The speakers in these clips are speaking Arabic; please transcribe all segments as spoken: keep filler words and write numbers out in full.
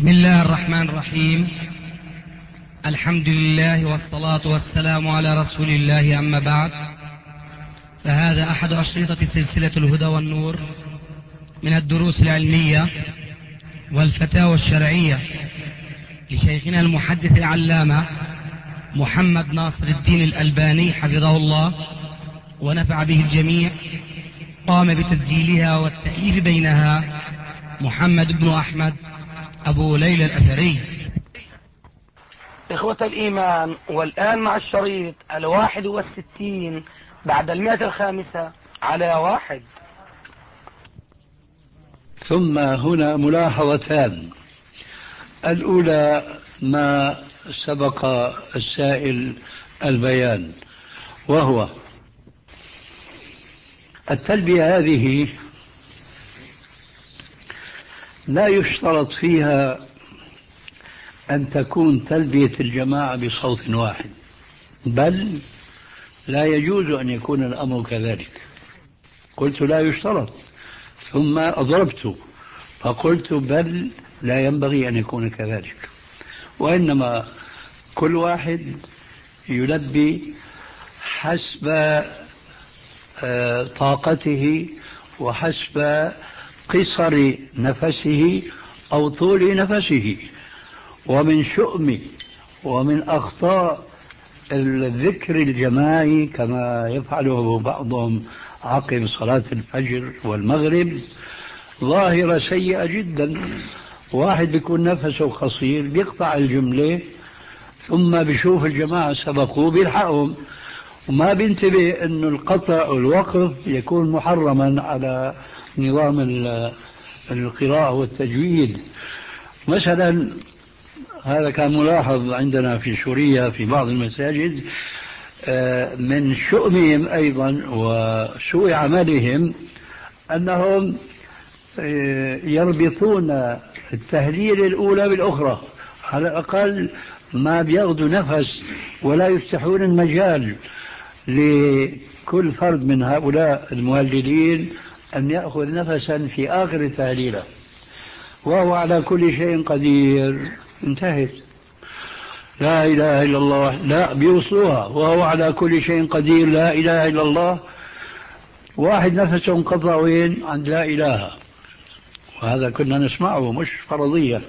بسم الله الرحمن الرحيم. الحمد لله والصلاة والسلام على رسول الله، أما بعد، فهذا أحد أشرطة سلسلة الهدى والنور من الدروس العلمية والفتاوى الشرعية لشيخنا المحدث العلامة محمد ناصر الدين الألباني حفظه الله ونفع به الجميع. قام بتسجيلها والتأليف بينها محمد بن أحمد أبو ليلى الأثري. إخوة الإيمان، والآن مع الشريط الواحد والستين بعد المئة الخامسة على واحد. ثم هنا ملاحظتان. الأولى ما سبق السائل البيان، وهو التلبية هذه لا يشترط فيها أن تكون تلبية الجماعة بصوت واحد، بل لا يجوز أن يكون الأمر كذلك. قلت لا يشترط، ثم أضربت فقلت بل لا ينبغي أن يكون كذلك، وإنما كل واحد يلبي حسب طاقته وحسب قصر نفسه أو طول نفسه. ومن شؤم ومن أخطاء الذكر الجماعي كما يفعله بعضهم عقب صلاة الفجر والمغرب ظاهرة سيئة جدا. واحد بيكون نفسه قصير بيقطع الجملة، ثم بيشوف الجماعة سبقوه بيلحقهم، وما بينتبه أن القطع والوقف يكون محرما على نظام القراءة والتجويد. مثلا هذا كان ملاحظ عندنا في سوريا في بعض المساجد. من شؤمهم أيضا وسوء عملهم أنهم يربطون التهليل الأولى بالأخرى، على الأقل ما بياخذوا نفس ولا يفتحون المجال لكل فرد من هؤلاء المهللين أن يأخذ نفسا في آخر التهليلة. وهو على كل شيء قدير، انتهت. لا إله إلا الله، لا بيوصلوها وهو على كل شيء قدير، لا إله إلا الله. واحد نفسه انقطع وين؟ عند لا إله. وهذا كنا نسمعه مش فرضية،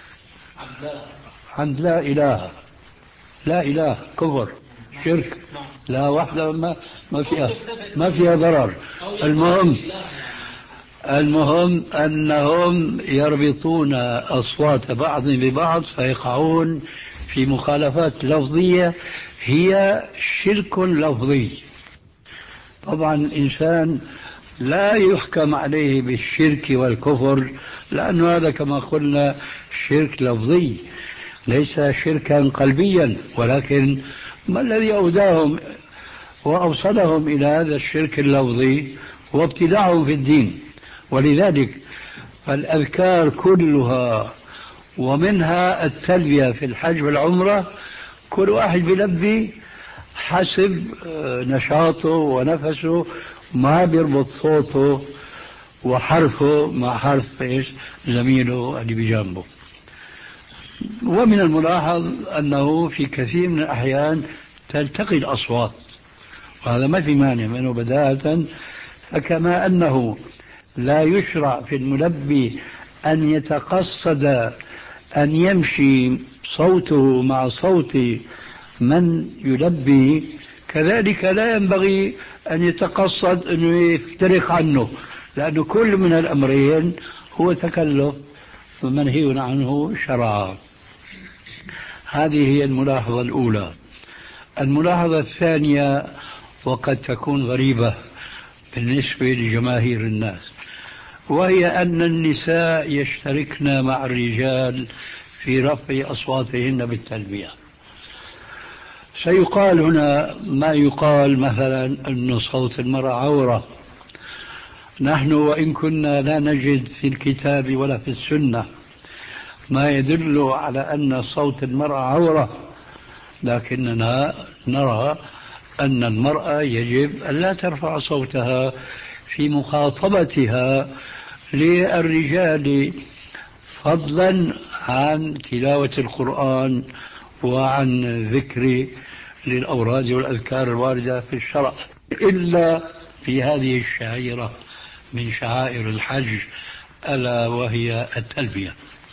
عند لا إله. لا إله كفر شرك، لا واحدة ما ما فيها ما فيها ضرر. المهم المهم أنهم يربطون أصوات بعض ببعض فيقعون في مخالفات لفظية هي شرك لفظي. طبعا الإنسان لا يحكم عليه بالشرك والكفر، لأن هذا كما قلنا شرك لفظي ليس شركا قلبيا، ولكن ما الذي أوداهم وأوصلهم إلى هذا الشرك اللفظي هو ابتداعهم في الدين. ولذلك فالأذكار كلها ومنها التلبية في الحج والعمرة كل واحد بيلبي حسب نشاطه ونفسه، ما بيربط صوته وحرفه مع حرف إيش زميله اللي بجانبه. ومن الملاحظ أنه في كثير من الأحيان تلتقي الأصوات، وهذا ما في مانع منه بداهة. فكما أنه لا يشرع في الملبي أن يتقصد أن يمشي صوته مع صوت من يلبي، كذلك لا ينبغي أن يتقصد أن يفترق عنه، لأن كل من الأمرين هو تكلف منهي عنه شرعا. هذه هي الملاحظة الأولى. الملاحظة الثانية وقد تكون غريبة بالنسبة لجماهير الناس، وهي أن النساء يشتركن مع الرجال في رفع أصواتهن بالتلبية. سيقال هنا ما يقال مثلا أن صوت المرأة عورة. نحن وإن كنا لا نجد في الكتاب ولا في السنة ما يدل على أن صوت المرأة عورة، لكننا نرى أن المرأة يجب أن لا ترفع صوتها في مخاطبتها للرجال، فضلا عن تلاوة القرآن وعن ذكر للأوراد والأذكار الواردة في الشرع إلا في هذه الشعيرة من شعائر الحج ألا وهي التلبية.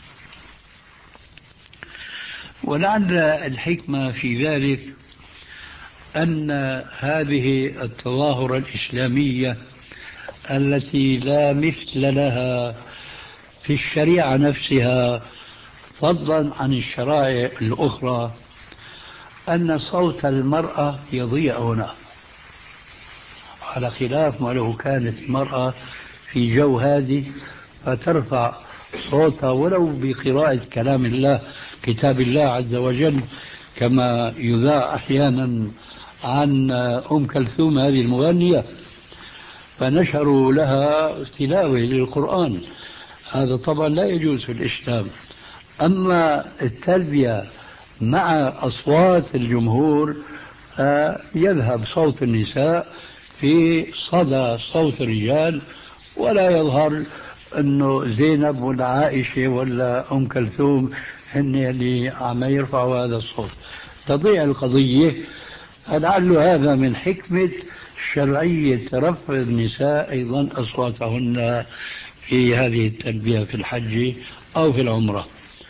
ولعل الحكمة في ذلك أن هذه التظاهرة الإسلامية التي لا مثل لها في الشريعة نفسها فضلا عن الشرائع الأخرى أن صوت المرأة يضيع هنا، على خلاف ما لو كانت المرأة في جو هادي فترفع صوتها ولو بقراءة كلام الله كتاب الله عز وجل، كما يذاع أحيانا عن أم كلثوم هذه المغنية فنشروا لها تلاوة للقرآن. هذا طبعا لا يجوز في الإسلام. أما التلبية مع أصوات الجمهور يذهب صوت النساء في صدى صوت الرجال، ولا يظهر أنه زينب ولا عائشة ولا أم كلثوم هن اللي عم يرفعوا هذا الصوت، تضيع القضية. لعل هذا من حكمة شرعية رفع النساء أيضا أصواتهن في هذه التلبية في الحج أو في العمرة.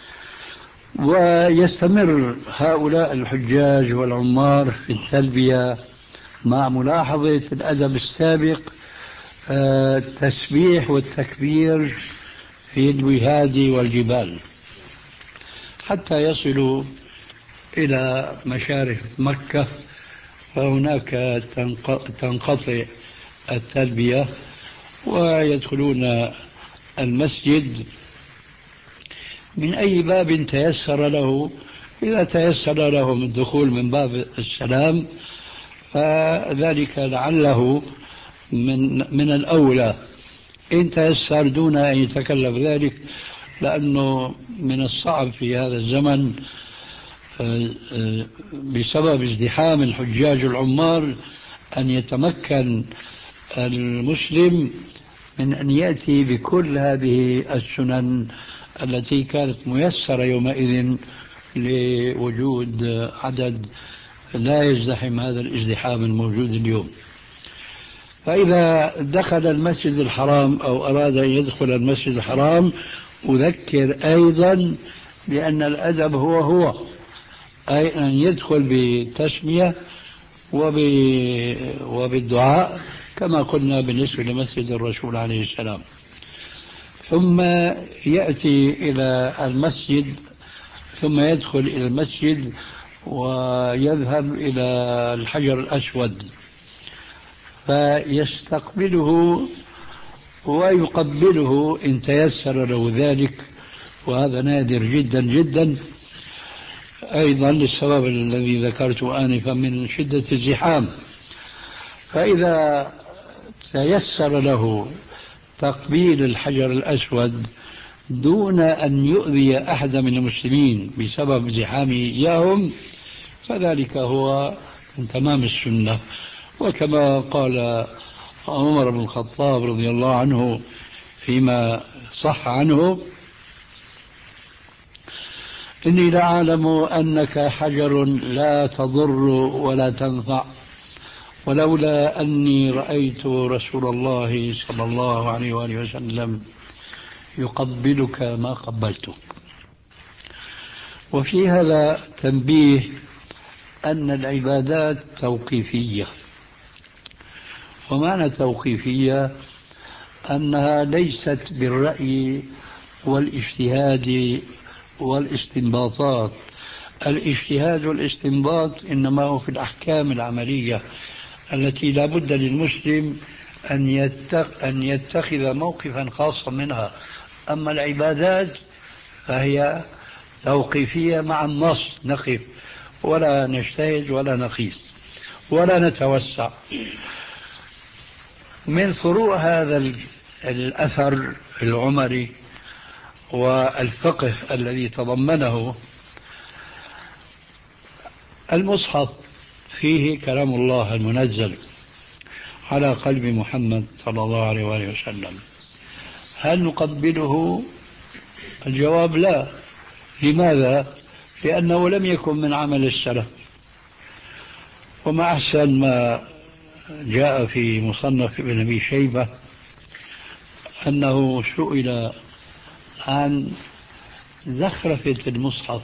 ويستمر هؤلاء الحجاج والعمار في التلبية مع ملاحظة الأدب السابق، التسبيح والتكبير في الوهاد والجبال حتى يصلوا إلى مشارف مكة، فهناك تنقطع التلبية ويدخلون المسجد من أي باب تيسر له. إذا تيسر لهم الدخول من باب السلام فذلك لعله من, من الأولى، إن تيسر دون أن يتكلف ذلك، لأنه من الصعب في هذا الزمن بسبب ازدحام الحجاج العمار أن يتمكن المسلم من أن يأتي بكل هذه السنن التي كانت ميسرة يومئذ لوجود عدد لا يزدحم هذا الازدحام الموجود اليوم. فإذا دخل المسجد الحرام أو أراد أن يدخل المسجد الحرام أذكر أيضا بأن الأدب هو هو أي أن يدخل بتسمية وبالدعاء كما قلنا بالنسبة لمسجد الرسول عليه السلام، ثم يأتي إلى المسجد ثم يدخل إلى المسجد ويذهب إلى الحجر الأسود فيستقبله ويقبله إن تيسر له ذلك، وهذا نادر جدا جدا أيضا للسبب الذي ذكرته آنفا من شدة الزحام. فإذا تيسر له تقبيل الحجر الأسود دون أن يؤذي أحد من المسلمين بسبب زحامه إياهم فذلك هو من تمام السنة. وكما قال عمر بن الخطاب رضي الله عنه فيما صح عنه: إني لأعلم أنك حجر لا تضر ولا تنفع، ولولا أني رأيت رسول الله صلى الله عليه وآله وسلم يقبلك ما قبلتك. وفي هذا تنبيه أن العبادات توقيفية، ومعنى توقيفية أنها ليست بالرأي والاجتهاد والاستنباطات. الاجتهاد والاستنباط إنما هو في الأحكام العملية التي لا بد للمسلم أن أن يتخذ موقفا خاصا منها. أما العبادات فهي توقيفية مع النص، نقف ولا نجتهد ولا نقيس ولا نتوسع. من فروع هذا الأثر العمري والفقه الذي تضمنه المصحف، فيه كلام الله المنزل على قلب محمد صلى الله عليه وآله وسلم. هل نقبله؟ الجواب لا، لماذا؟ لأنه لم يكن من عمل السلف. وما أحسن ما جاء في مصنف ابن أبي شيبة أنه سئل عن زخرفة المصحف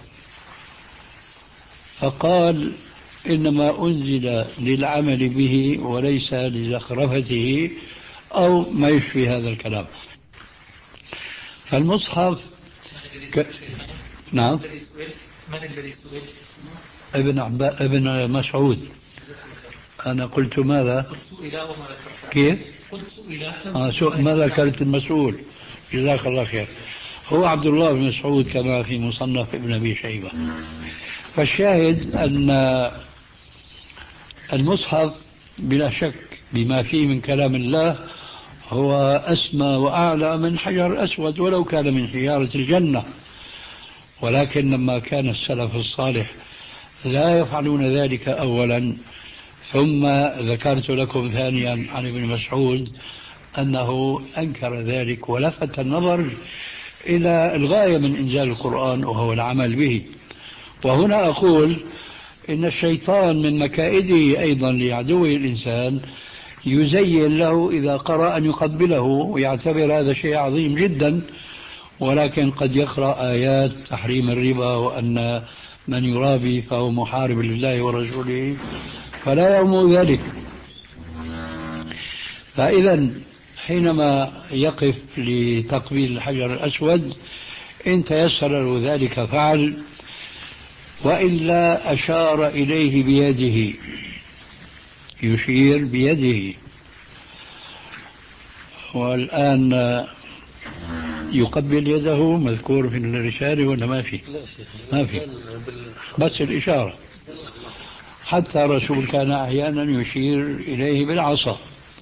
فقال إنما أنزل للعمل به وليس لزخرفته أو ما يشبه هذا الكلام. فالمصحف ك... نعم. من الذي سئل؟ ابن عبا... ابن مسعود. أنا قلت ماذا؟ قلت سئل وما ذكرت. كيف؟ قلت سئل. آه سو... ما ذكرت المسؤول. جزاك الله خير. هو عبد الله بن مسعود كما في مصنف ابن أبي شيبة. فالشاهد أن المصحف بلا شك بما فيه من كلام الله هو أسمى وأعلى من حجر أسود ولو كان من حجارة الجنة. ولكن لما كان السلف الصالح لا يفعلون ذلك أولا، ثم ذكرت لكم ثانيا عن ابن مسعود أنه أنكر ذلك ولفت النظر إلى الغاية من إنزال القرآن وهو العمل به. وهنا أقول إن الشيطان من مكائده أيضا لعدوه الإنسان يزين له إذا قرأ أن يقبله ويعتبر هذا شيء عظيم جدا، ولكن قد يقرأ آيات تحريم الربا وأن من يرابي فهو محارب لله ورسوله فلا يرمو ذلك. فإذا حينما يقف لتقبيل الحجر الأسود إن تيسر له ذلك فعل، وإلا أشار إليه بيده، يشير بيده. والآن يقبل يده مذكور في الرسالة ولا ما في؟ ما في، بس الإشارة. حتى الرسول كان أحيانا يشير إليه بالعصا.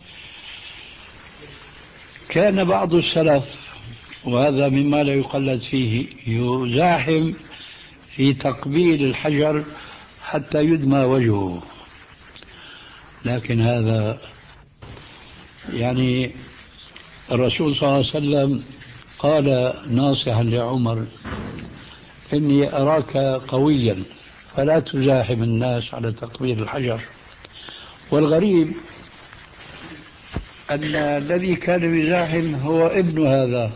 كان بعض السلف، وهذا مما لا يقلد فيه، يزاحم في تقبيل الحجر حتى يدمى وجهه، لكن هذا يعني الرسول صلى الله عليه وسلم قال ناصحا لعمر إني أراك قويا فلا تزاحم الناس على تقبيل الحجر. والغريب أن الذي كان يزاحم هو ابن هذا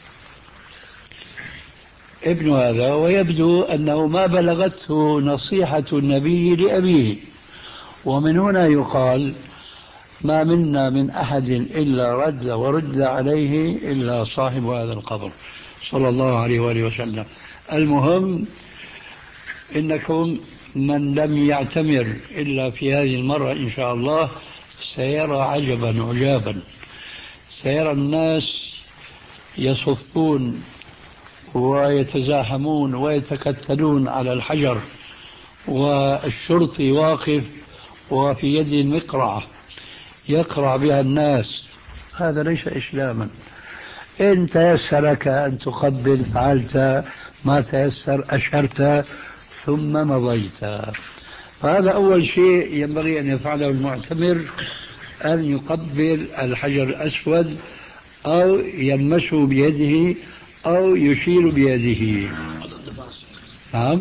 ابن هذا ويبدو أنه ما بلغته نصيحة النبي لأبيه. ومن هنا يقال ما منا من أحد إلا رد ورد عليه إلا صاحب هذا القبر صلى الله عليه وآله وسلم. المهم إنكم من لم يعتمر إلا في هذه المرة إن شاء الله سيرى عجبا عجابا. سيرى الناس يصفون ويتزاحمون ويتكتلون على الحجر، والشرطي واقف وفي يده المقرعة يقرع بها الناس. هذا ليس إسلاما. إن تيسر لك أن تقبل فعلت، ما تيسر أشرت ثم مضيت. فهذا أول شيء ينبغي أن يفعله المعتمر، أن يقبل الحجر الأسود أو يلمسه بيده أو يشير بيده. نعم.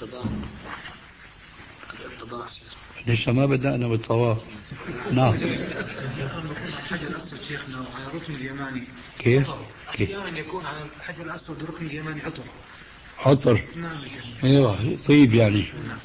ليس ما بدأنا بالطواف. نعم. الحجر الأسود شيخنا على الركن اليماني. كيف؟ كيف؟ أحيانا يكون على الحجر الأسود الركن اليماني عطر. عطر. نعم. ايوه طيب يعني.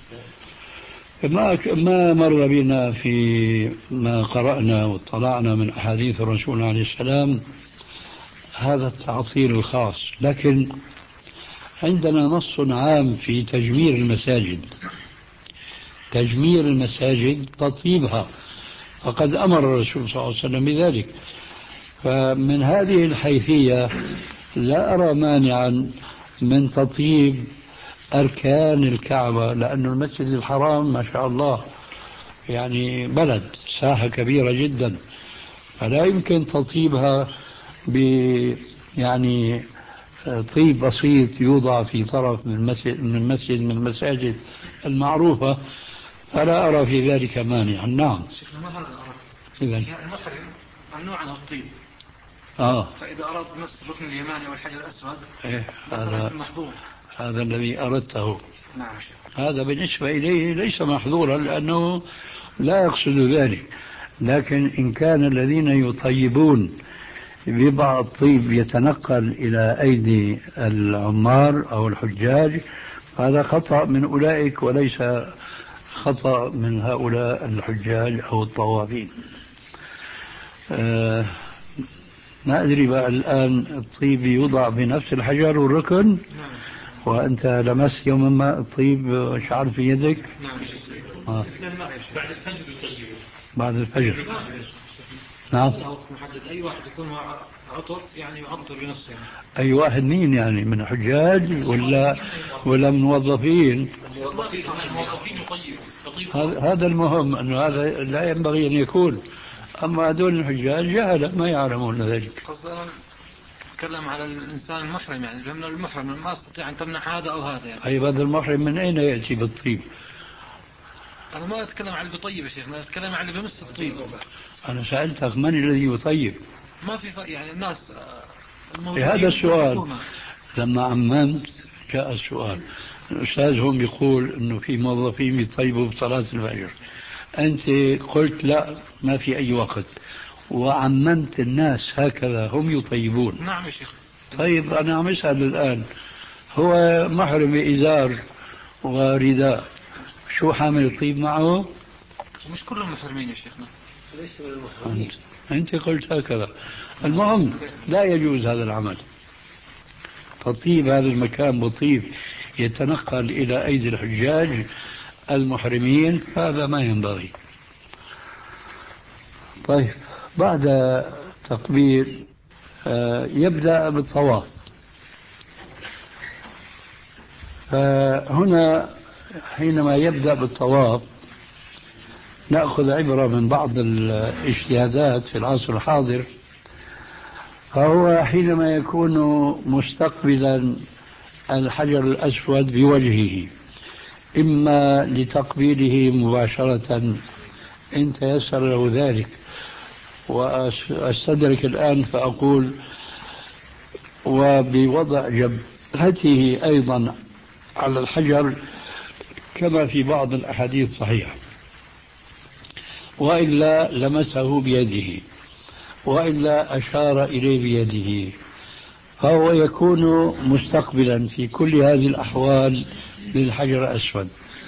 ما ما مر بنا في ما قرأنا واطلعنا من أحاديث الرسول عليه السلام هذا التعطيل الخاص، لكن عندنا نص عام في تجمير المساجد. تجمير المساجد تطيبها، فقد أمر الرسول صلى الله عليه وسلم بذلك. فمن هذه الحيثية لا أرى مانعا من تطيب أركان الكعبة، لأن المسجد الحرام ما شاء الله يعني بلد ساحة كبيرة جدا، فلا يمكن تطيبها ب يعني طيب بسيط يوضع في طرف من مسجد من مسجد من المساجد المعروفة. فلا أرى في ذلك مانعا. نعم. شيخنا ما هذا أراد؟ إذن المحرم ممنوع عن الطيب. آه. فإذا أراد مس الركن اليماني والحجر الأسود إيه هذا محظور. هذا الذي أردته. نعم. هذا بالنسبة إليه ليس محظورا لأنه لا يقصد ذلك، لكن إن كان الذين يطيبون ببعض الطيب يتنقل إلى أيدي العمار أو الحجاج هذا خطأ من أولئك وليس خطأ من هؤلاء الحجاج أو الطوافين. أه ما أدري بقى الآن الطيب يوضع بنفس الحجر والركن، وأنت لمست يوما ما الطيب شعر في يدك؟ نعم. آه. بعد الفجر يطيبه. بعد الفجر. نعم. محدد أي واحد يكون مع عطر يعني يعطر بنفسه يعني. أي واحد مين يعني من حجاج ولا ولا من موظفين؟ الموظفين يطيبوا. هذا المهم أنه هذا لا ينبغي أن يكون. أما هذول الحجاج جهلة ما يعلمون ذلك. تكلم على الإنسان المحرم يعني لأن المحرم ما استطيع أن تمنع هذا أو هذا يعني. أي هذا المحرم من أين يأتي بالطيب؟ أنا ما أتكلم عن اللي بيطيب يا شيخ، أنا أتكلم عن اللي بمس الطيب. أنا سألتك من الذي يطيب؟ ما في يعني الناس الموجودين. هذا السؤال لما عممت جاء السؤال. الأستاذ هم يقول إنه في موظفين يطيبوا بصلاة الفجر، أنت قلت لا ما في أي وقت، وعممت الناس هكذا هم يطيبون. نعم يا شيخ. طيب أنا عم أسأل الآن، هو محرم بإزار ورداء، شو حامل الطيب معه؟ مش كلهم محرمين يا شيخنا. ليس من المحرمين. أنت قلت هكذا. المهم لا يجوز هذا العمل. تطيب هذا المكان بطيب يتنقل إلى أيدي الحجاج المحرمين هذا ما ينبغي. طيب بعد تقبيل يبدأ بالطواف. فهنا حينما يبدأ بالطواف نأخذ عبرة من بعض الاجتهادات في العصر الحاضر. فهو حينما يكون مستقبلا الحجر الأسود بوجهه إما لتقبيله مباشرة إن تيسر له ذلك، وأستدرك الآن فأقول وبوضع جبهته أيضا على الحجر كما في بعض الأحاديث الصحيحة، وإلا لمسه بيده، وإلا أشار إليه بيده، فهو يكون مستقبلا في كل هذه الأحوال للحجر الأسود،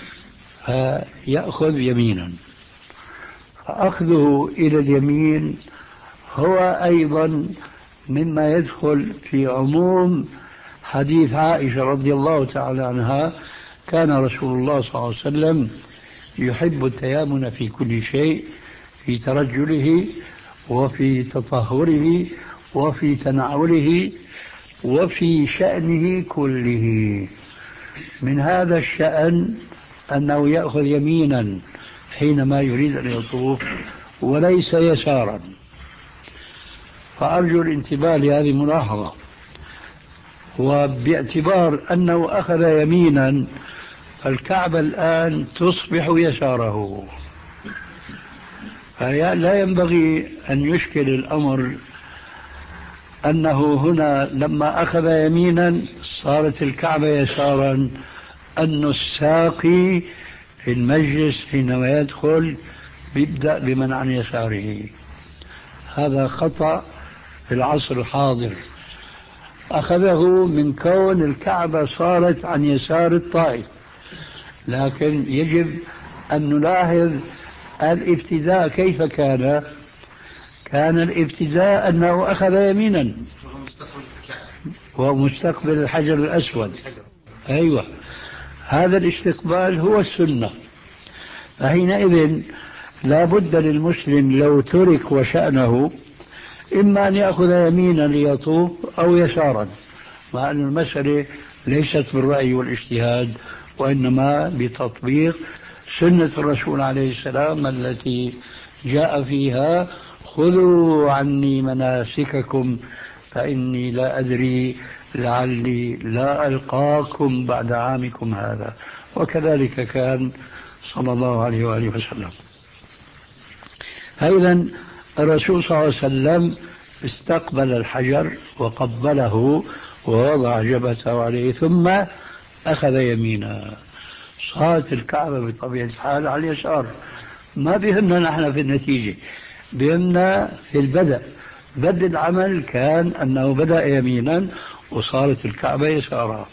فيأخذ يمينا. فأخذه إلى اليمين هو أيضا مما يدخل في عموم حديث عائشة رضي الله تعالى عنها: كان رسول الله صلى الله عليه وسلم يحب التيامن في كل شيء، في ترجله وفي تطهره وفي تنعله وفي شأنه كله. من هذا الشأن أنه يأخذ يمينا حينما يريد أن يطوف وليس يسارا. فأرجو الانتباه لهذه الملاحظة. وباعتبار أنه أخذ يمينا فالكعبة الآن تصبح يساره، فلا ينبغي أن يشكل الأمر أنه هنا لما أخذ يمينا صارت الكعبة يسارا، أن الساقي في المجلس حينما يدخل يبدأ بمن عن يساره. هذا خطأ في العصر الحاضر، أخذه من كون الكعبة صارت عن يسار الطائف، لكن يجب أن نلاحظ الابتداء كيف كان. كان الابتداء أنه أخذ يمينا ومستقبل الحجر الأسود. أيوة، هذا الاستقبال هو السنة. فحينئذ لا بد للمسلم لو ترك وشأنه إما أن يأخذ يمينا ليطوف أو يسارا، مع أن المسألة ليست بالرأي والاجتهاد وإنما بتطبيق سنة الرسول عليه السلام التي جاء فيها: خذوا عني مناسككم فإني لا أدري لعلي لا ألقاكم بعد عامكم هذا. وكذلك كان صلى الله عليه وآله وسلم. أيضا الرسول صلى الله عليه وسلم استقبل الحجر وقبله ووضع جبهته عليه ثم أخذ يمينا، صارت الكعبة بطبيعة الحال على اليسار. ما بهمنا نحن في النتيجة، بهمنا في البدء. بدء العمل كان أنه بدأ يمينا وصارت الكعبة يسارا.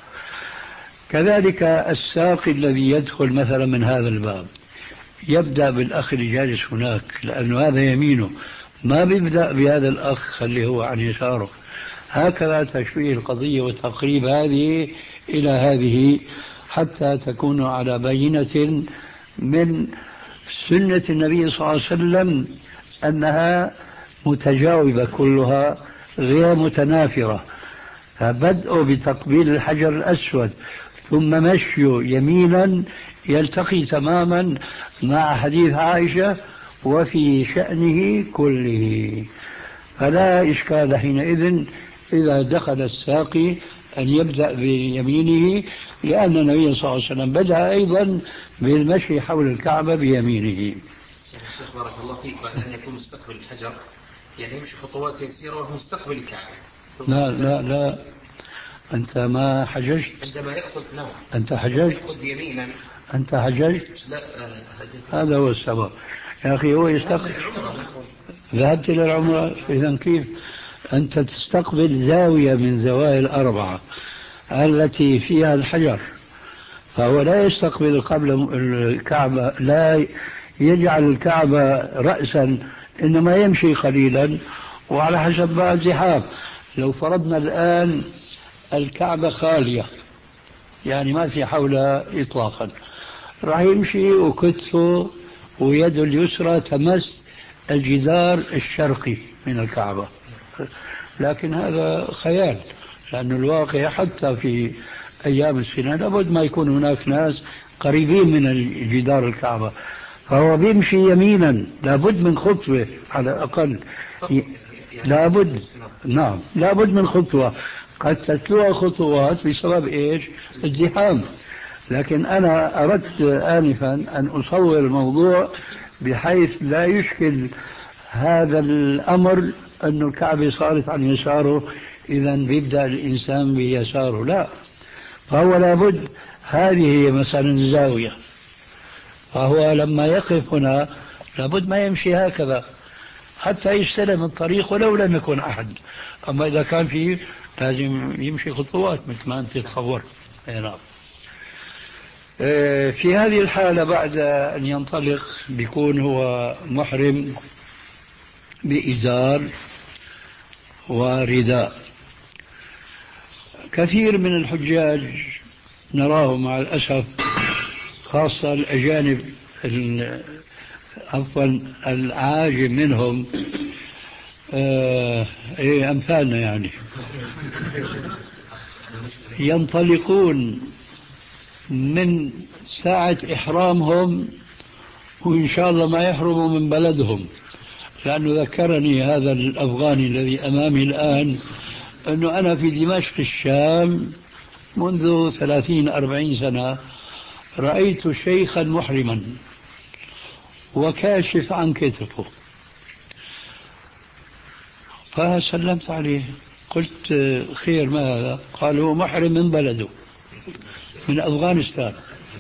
كذلك الساقي الذي يدخل مثلا من هذا الباب يبدأ بالأخ اللي جالس هناك، لأنه هذا يمينه، ما بيبدأ بهذا الأخ اللي هو عن يساره. هكذا تشبيه القضية وتقريب هذه إلى هذه، حتى تكونوا على بينة من سنة النبي صلى الله عليه وسلم أنها متجاوبة كلها غير متنافرة. فبدء بتقبيل الحجر الأسود ثم مشي يمينا يلتقي تماما مع حديث عائشة وفي شأنه كله. فلا إشكال حينئذ إذا دخل الساقي أن يبدأ بيمينه، لأن النبي صلى الله عليه وسلم بدأ أيضا بالمشي حول الكعبة بيمينه. شيخ بارك الله فيك، بعد أن يكون مستقبل الحجر يعني يمشي خطوات يسيرة وهو مستقبل الكعبة. لا لا لا، أنت ما حججت. عندما يأخذ نعم أنت حججت. يأخذ يمينا. أنت حججت. لا آه هذا هو السبب يا أخي. هو يستقبل. ذهبت إلى العمرة. إذن كيف أنت تستقبل زاوية من زوايا الأربعة التي فيها الحجر، فهو لا يستقبل قبل الكعبة، لا يجعل الكعبة رأسا، إنما يمشي قليلا وعلى حسب بقى الزحام. لو فرضنا الآن الكعبة خالية يعني ما في حولها إطلاقا، راح يمشي وكتفه ويده اليسرى تمس الجدار الشرقي من الكعبة، لكن هذا خيال، لأن الواقع حتى في أيام السنة لابد ما يكون هناك ناس قريبين من الجدار الكعبة، فهو بيمشي يمينا لابد من خطوة على الأقل، لابد. نعم لابد من خطوة، قد تتلوها خطوات بسبب إيش؟ الزحام. لكن أنا أردت آنفا أن أصور الموضوع بحيث لا يشكل هذا الأمر أن الكعبة صارت عن يساره إذا بيبدأ الإنسان بيساره، لا، فهو لابد هذه مثلا الزاوية، فهو لما يقف هنا لابد ما يمشي هكذا حتى يستلم الطريق ولو لم يكن أحد. أما إذا كان فيه لازم يمشي خطوات مثل ما أنت تصور. نعم. في هذه الحالة بعد أن ينطلق بيكون هو محرم بإزار ورداء. كثير من الحجاج نراهم مع الأسف، خاصة الأجانب عفوا العاجم منهم، آه إيه أمثالنا يعني، ينطلقون من ساعة إحرامهم وإن شاء الله ما يحرموا من بلدهم. لأنه ذكرني هذا الأفغاني الذي أمامي الآن أنه أنا في دمشق الشام منذ ثلاثين أربعين سنة رأيت شيخا محرما وكاشف عن كتفه، فسلمت عليه قلت خير ما هذا؟ قال هو محرم من بلده من أفغانستان.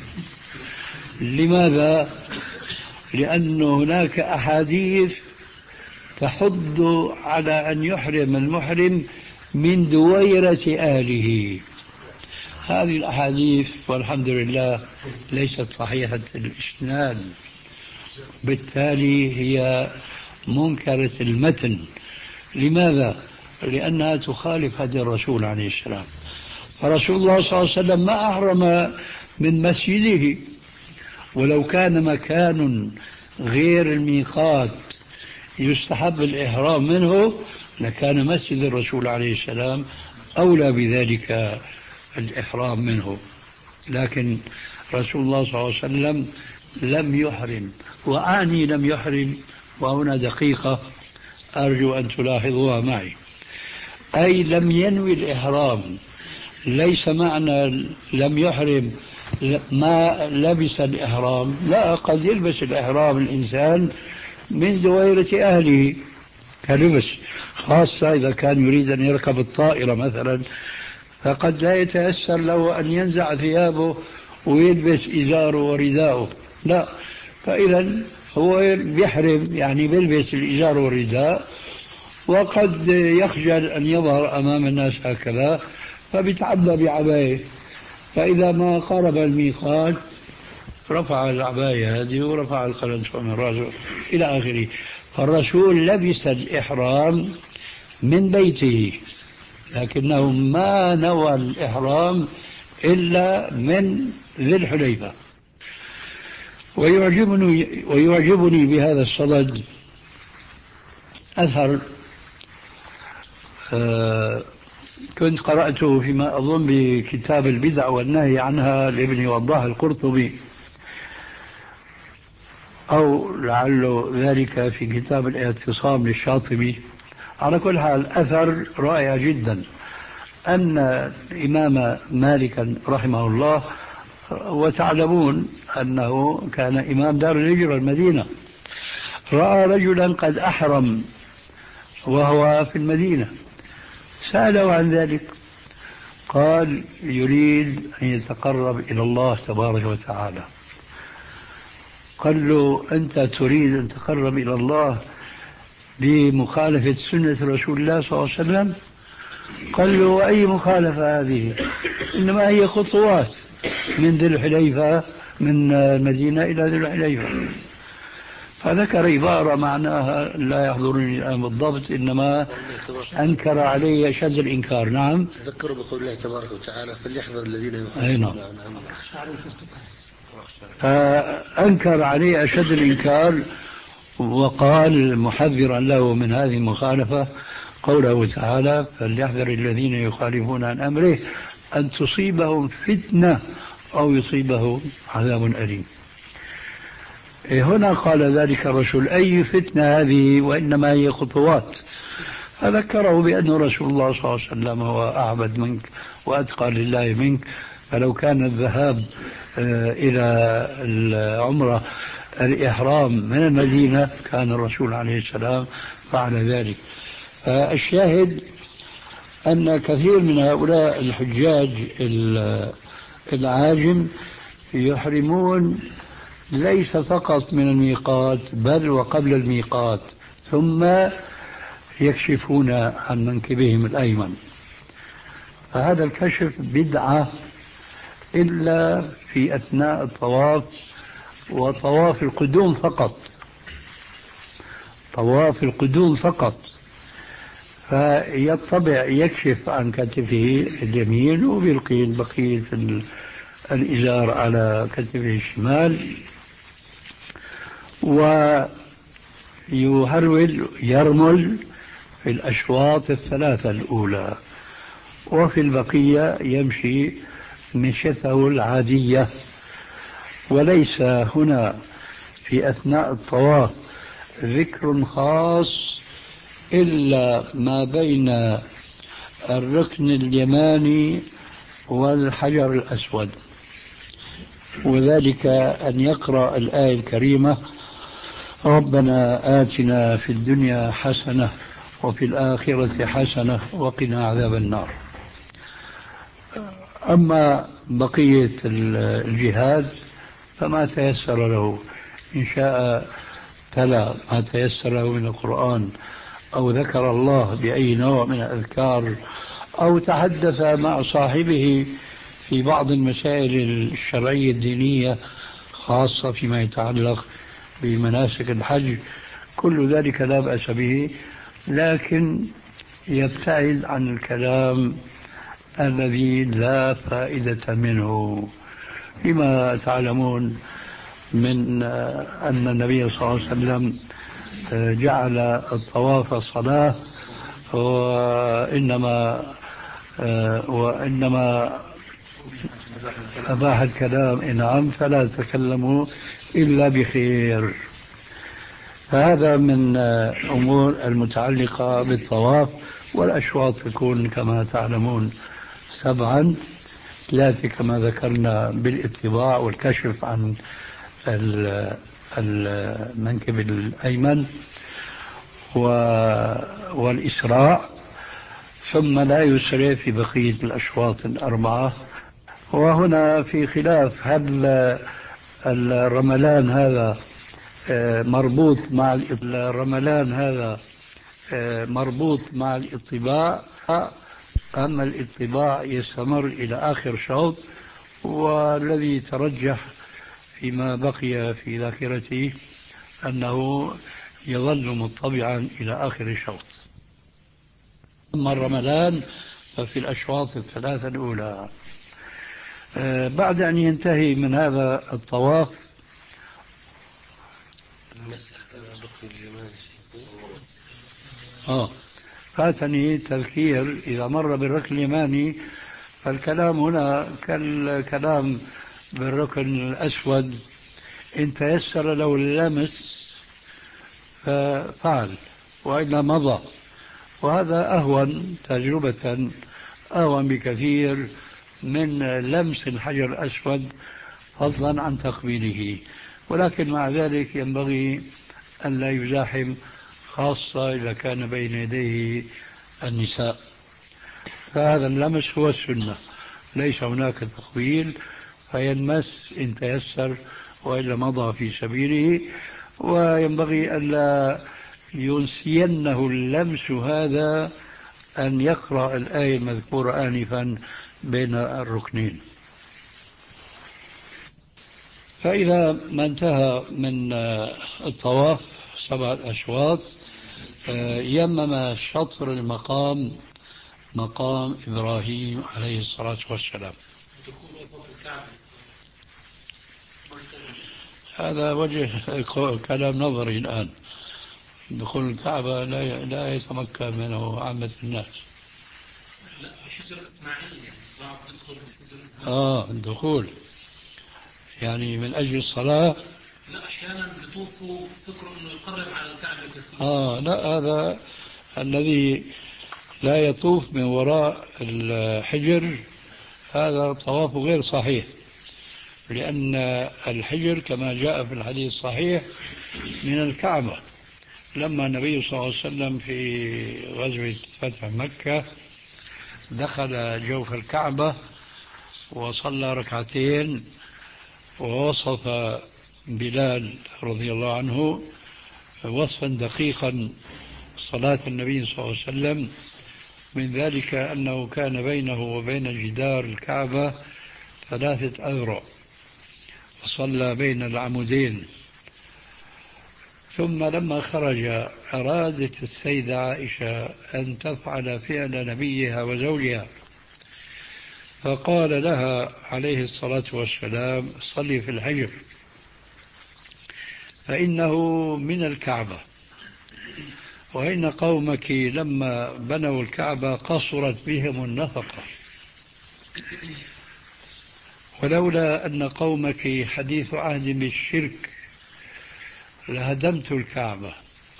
لماذا؟ لأن هناك أحاديث تحض على أن يحرم المحرم من دويرة أهله. هذه الأحاديث والحمد لله ليست صحيحة الإسناد، بالتالي هي منكرة المتن. لماذا؟ لأنها تخالف هدي الرسول عليه السلام. فرسول الله صلى الله عليه وسلم ما أحرم من مسجده، ولو كان مكان غير الميقات يستحب الإحرام منه لكان مسجد الرسول عليه السلام أولى بذلك الإحرام منه. لكن رسول الله صلى الله عليه وسلم لم يحرم، وأعني لم يحرم، وهنا دقيقة أرجو أن تلاحظوها معي، أي لم ينوي الإحرام. ليس معنى لم يحرم ما لبس الإحرام، لا، قد يلبس الإحرام الإنسان من دوائرة أهله كلبس، خاصة إذا كان يريد أن يركب الطائرة مثلا فقد لا يتيسر له أن ينزع ثيابه ويلبس إزاره ورداءه، لا. فإذا هو بيحرم، يعني بيلبس الإزار والرداء، وقد يخجل أن يظهر أمام الناس هكذا فبيتعبى بعباية. فإذا ما قارب الميقات رفع العباية هذه ورفع القلنسوة من رأسه إلى آخره. فالرسول لبس الإحرام من بيته، لكنه ما نوى الإحرام إلا من ذي الحليفة. ويعجبني, ويعجبني بهذا الصدد أثر آه كنت قرأته فيما أظن بكتاب البدع والنهي عنها لابن وضاح القرطبي، أو لعله ذلك في كتاب الاعتصام للشاطبي. على كل حال أثر رائع جدا، أن الإمام مالكا رحمه الله، وتعلمون أنه كان إمام دار الهجرة المدينة، رأى رجلا قد أحرم وهو في المدينة، سأله عن ذلك، قال يريد أن يتقرب إلى الله تبارك وتعالى. قال له أنت تريد أن تقرب إلى الله بمخالفة سنة رسول الله صلى الله عليه وسلم؟ قال له وأي مخالفة هذه؟ إنما هي خطوات من ذي الحليفة، من المدينة إلى ذي الحليفة. فذكر عبارة معناها لا يحضرني الآن بالضبط، إنما أنكر عليه أشد الإنكار. نعم، ذكروا بقول الله تبارك وتعالى فليحذر الذين يخالفون عن أمره. فأنكر عليه أشد الإنكار، وقال محذرا له من هذه المخالفة قوله تعالى فليحذر الذين يخالفون عن أمره أن تصيبهم فتنة أو يصيبهم عذاب أليم. هنا قال ذلك الرسول أي فتنة هذه وإنما هي خطوات. فذكره بأن رسول الله صلى الله عليه وسلم هو أعبد منك وأتقى لله منك، فلو كان الذهاب إلى العمرة الإحرام من المدينة كان الرسول عليه السلام فعل ذلك. الشاهد أن كثير من هؤلاء الحجاج العاجم يحرمون ليس فقط من الميقات بل وقبل الميقات، ثم يكشفون عن منكبهم الأيمن. فهذا الكشف بدعة إلا في أثناء الطواف وطواف القدوم فقط، طواف القدوم فقط. فيطبع يكشف عن كتفه اليمين وبيلقي بقية الإزار على كتفه الشمال، ويهرول يرمل في الأشواط الثلاثة الأولى، وفي البقية يمشي مشيته العادية. وليس هنا في أثناء الطواف ذكر خاص إلا ما بين الركن اليماني والحجر الأسود، وذلك أن يقرأ الآية الكريمة ربنا آتنا في الدنيا حسنة وفي الآخرة حسنة وقنا عذاب النار. أما بقية الجهاد فما تيسر له، إن شاء تلا ما تيسر له من القرآن، أو ذكر الله بأي نوع من الأذكار، أو تحدث مع صاحبه في بعض المسائل الشرعية الدينية خاصة فيما يتعلق بمناسك الحج، كل ذلك لا بأس به، لكن يبتعد عن الكلام الذي لا فائدة منه، لما تعلمون من أن النبي صلى الله عليه وسلم جعل الطواف صلاة، وإنما وإنما أباح الكلام نعم فلا تكلموا إلا بخير. فهذا من أمور المتعلقة بالطواف. والأشواط تكون كما تعلمون سبعا، ثلاثة كما ذكرنا بالاتباع والكشف عن المنكب الأيمن والإسراع، ثم لا يسرع في بقية الأشواط الأربعة. وهنا في خلاف، هل الرملان هذا مربوط مع الرملان هذا مربوط مع الاطباع، أما الاطباع يستمر إلى آخر شوط؟ والذي ترجح فيما بقي في ذاكرتي أنه يظل مطبعا إلى آخر الشوط. أما الرملان ففي الأشواط الثلاثة الأولى. بعد أن ينتهي من هذا الطواف آه فاتني تذكير، إذا مر بالركن اليماني فالكلام هنا كالكلام بالركن الأسود، إن تيسر له اللمس ففعل وإلا مضى، وهذا أهون تجربة، أهون بكثير من لمس الحجر الأسود فضلا عن تقبيله. ولكن مع ذلك ينبغي أن لا يزاحم، خاصة إذا كان بين يديه النساء، فهذا اللمس هو السنة، ليس هناك تقبيل، فيلمس إن تيسر وإلا مضى في سبيله. وينبغي ألا ينسينه اللمس هذا أن يقرأ الآية المذكورة آنفا بين الركنين. فإذا ما انتهى من الطواف سبعة أشواط يمم شطر المقام، مقام إبراهيم عليه الصلاة والسلام. هذا وجه كلام نظري الآن. دخول الكعبة لا لا يتمكن منه عامة الناس. لا حجر إسماعيل بعض يدخل بحجر إسماعيل. آه الدخول يعني من أجل الصلاة. لا أحيانا بيطوفوا فكروا إنه يقرب على الكعبة كثير. آه لا، هذا الذي لا يطوف من وراء الحجر هذا طواف غير صحيح، لأن الحجر كما جاء في الحديث الصحيح من الكعبة. لما النبي صلى الله عليه وسلم في غزوة فتح مكة دخل جوف الكعبة وصلى ركعتين، ووصف بلال رضي الله عنه وصفا دقيقا صلاة النبي صلى الله عليه وسلم، من ذلك أنه كان بينه وبين جدار الكعبة ثلاثة أذرع، وصلى بين العمودين. ثم لما خرج أرادت السيدة عائشة أن تفعل فعل نبيها وزوجها، فقال لها عليه الصلاة والسلام صلي في الحجر فإنه من الكعبة، وإن قومك لما بنوا الكعبة قصرت بهم النفقة، ولولا أن قومك حديث عهد بالشرك لهدمت الكعبة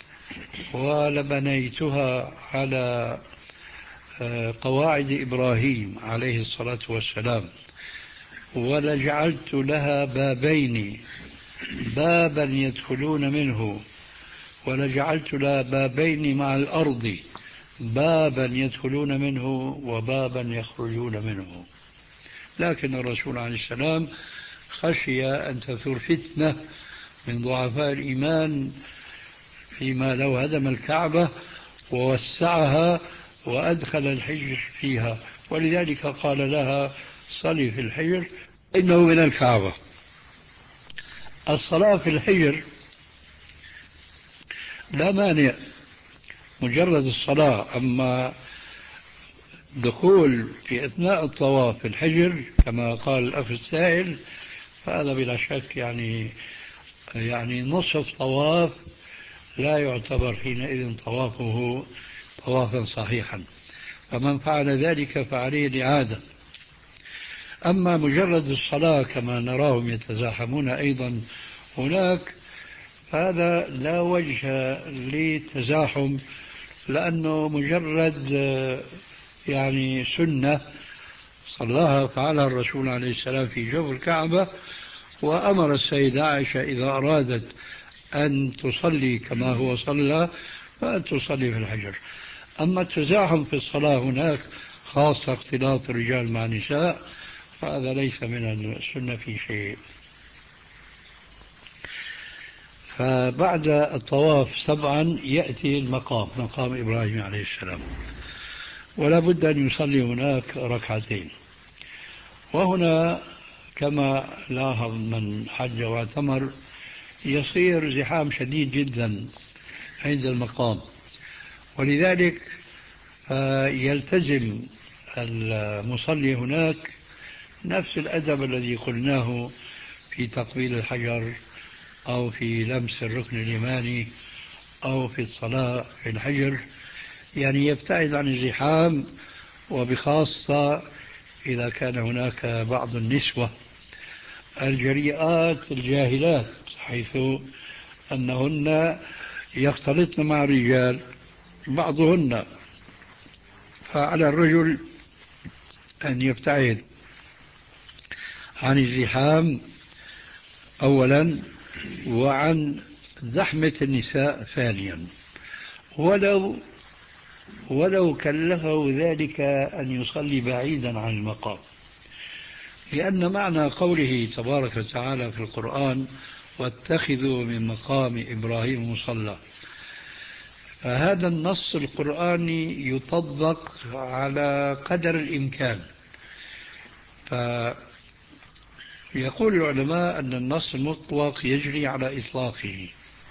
ولبنيتها على قواعد إبراهيم عليه الصلاة والسلام، ولجعلت لها بابين، بابا يدخلون منه، ولجعلت لها بابين مع الأرض، بابا يدخلون منه وبابا يخرجون منه. لكن الرسول عليه السلام خشي أن تثور فتنة من ضعفاء الإيمان فيما لو هدم الكعبة ووسعها وأدخل الحجر فيها، ولذلك قال لها صلي في الحجر إنه من الكعبة. الصلاة في الحجر لا مانع، مجرد الصلاة. أما دخول في أثناء الطواف في الحجر كما قال الأخ السائل فهذا بلا شك يعني يعني نصف طواف لا يعتبر حينئذ طوافه طوافا صحيحا، فمن فعل ذلك فعليه الإعادة. أما مجرد الصلاة كما نراهم يتزاحمون أيضا هناك، هذا لا وجه للتزاحم، لأنه مجرد يعني سنة صلاها فعلها الرسول عليه السلام في جوف الكعبة، وأمر السيدة عائشة إذا أرادت أن تصلي كما هو صلى فأن تصلي في الحجر. أما التزاحم في الصلاة هناك خاصة اختلاط الرجال مع النساء فهذا ليس من السنة في شيء. فبعد الطواف سبعا يأتي المقام، مقام إبراهيم عليه السلام، ولا بد أن يصلي هناك ركعتين. وهنا كما لاحظ من حج واعتمر يصير زحام شديد جدا عند المقام، ولذلك يلتزم المصلي هناك نفس الأدب الذي قلناه في تقبيل الحجر أو في لمس الركن اليماني أو في الصلاة في الحجر، يعني يبتعد عن الزحام، وبخاصة إذا كان هناك بعض النسوة الجريئات الجاهلات حيث أنهن يختلطن مع الرجال بعضهن، فعلى الرجل أن يبتعد عن الزحام أولا وعن زحمة النساء ثانيا، ولو ولو كلفه ذلك أن يصلي بعيدا عن المقام، لأن معنى قوله تبارك وتعالى في القرآن واتخذوا من مقام إبراهيم مصلى، فهذا النص القرآني يطبق على قدر الإمكان. فيقول العلماء أن النص المطلق يجري على إطلاقه،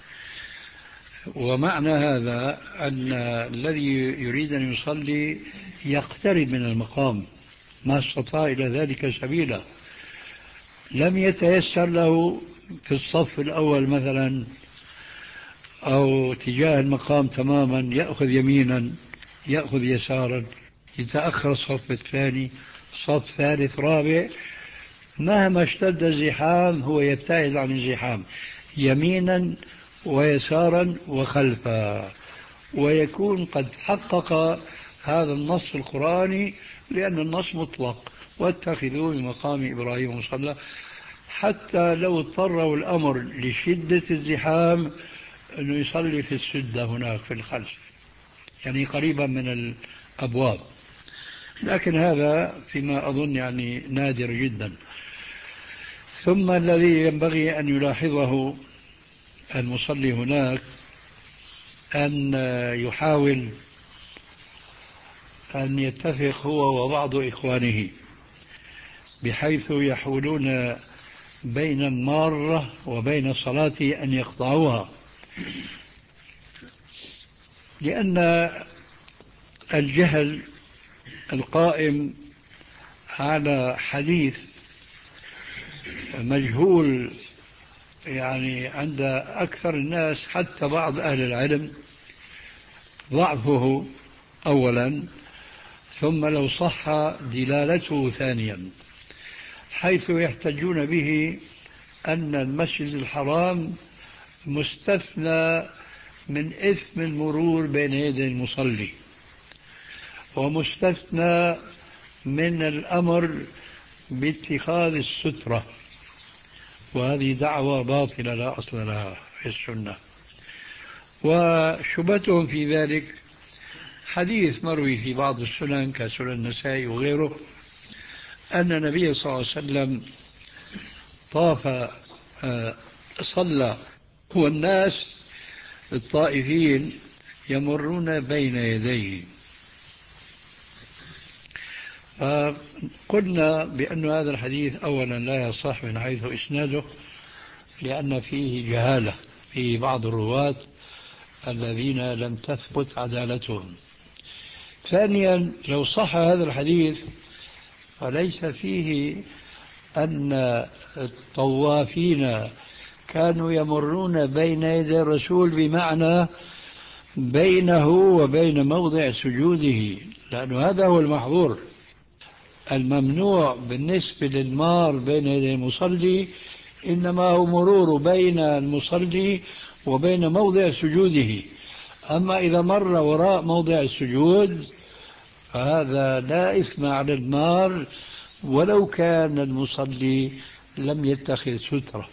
ومعنى هذا أن الذي يريد أن يصلي يقترب من المقام ما استطاع إلى ذلك سبيلا، لم يتيسر له في الصف الأول مثلا أو تجاه المقام تماما يأخذ يمينا يأخذ يسارا، يتأخر الصف الثاني صف ثالث رابع، مهما اشتد الزحام هو يبتعد عن الزحام يمينا ويسارا وخلفا، ويكون قد حقق هذا النص القرآني، لأن النص مطلق واتخذوا من مقام إبراهيم مصلى، حتى لو اضطروا الأمر لشدة الزحام أنه يصلي في السدة هناك في الخلف، يعني قريبا من الأبواب، لكن هذا فيما أظن يعني نادر جدا. ثم الذي ينبغي أن يلاحظه المصلي هناك أن يحاول أن يتفق هو وبعض إخوانه بحيث يحولون بين المارة وبين صلاته أن يقطعوها، لأن الجهل القائم على حديث مجهول يعني عند أكثر الناس حتى بعض أهل العلم ضعفه أولا، ثم لو صح دلالته ثانيا، حيث يحتجون به أن المسجد الحرام مستثنى من إثم المرور بين يدي المصلي، ومستثنى من الأمر باتخاذ السترة، وهذه دعوة باطلة لا أصل لها في السنة. وشبهتهم في ذلك حديث مروي في بعض السنن كسنن النسائي وغيره أن النبي صلى الله عليه وسلم طاف صلى والناس الطائفين يمرون بين يديه، فقلنا بأن هذا الحديث أولا لا يصح من حيث إسناده، لأن فيه جهالة في بعض الرواة الذين لم تثبت عدالتهم. ثانيا لو صح هذا الحديث فليس فيه أن الطوافين كانوا يمرون بين يدي الرسول بمعنى بينه وبين موضع سجوده، لأن هذا هو المحظور. الممنوع بالنسبة للمار بين يدي المصلي إنما هو مرور بين المصلي وبين موضع سجوده، أما إذا مر وراء موضع السجود فهذا لا إثم على المار ولو كان المصلي لم يتخذ سترة،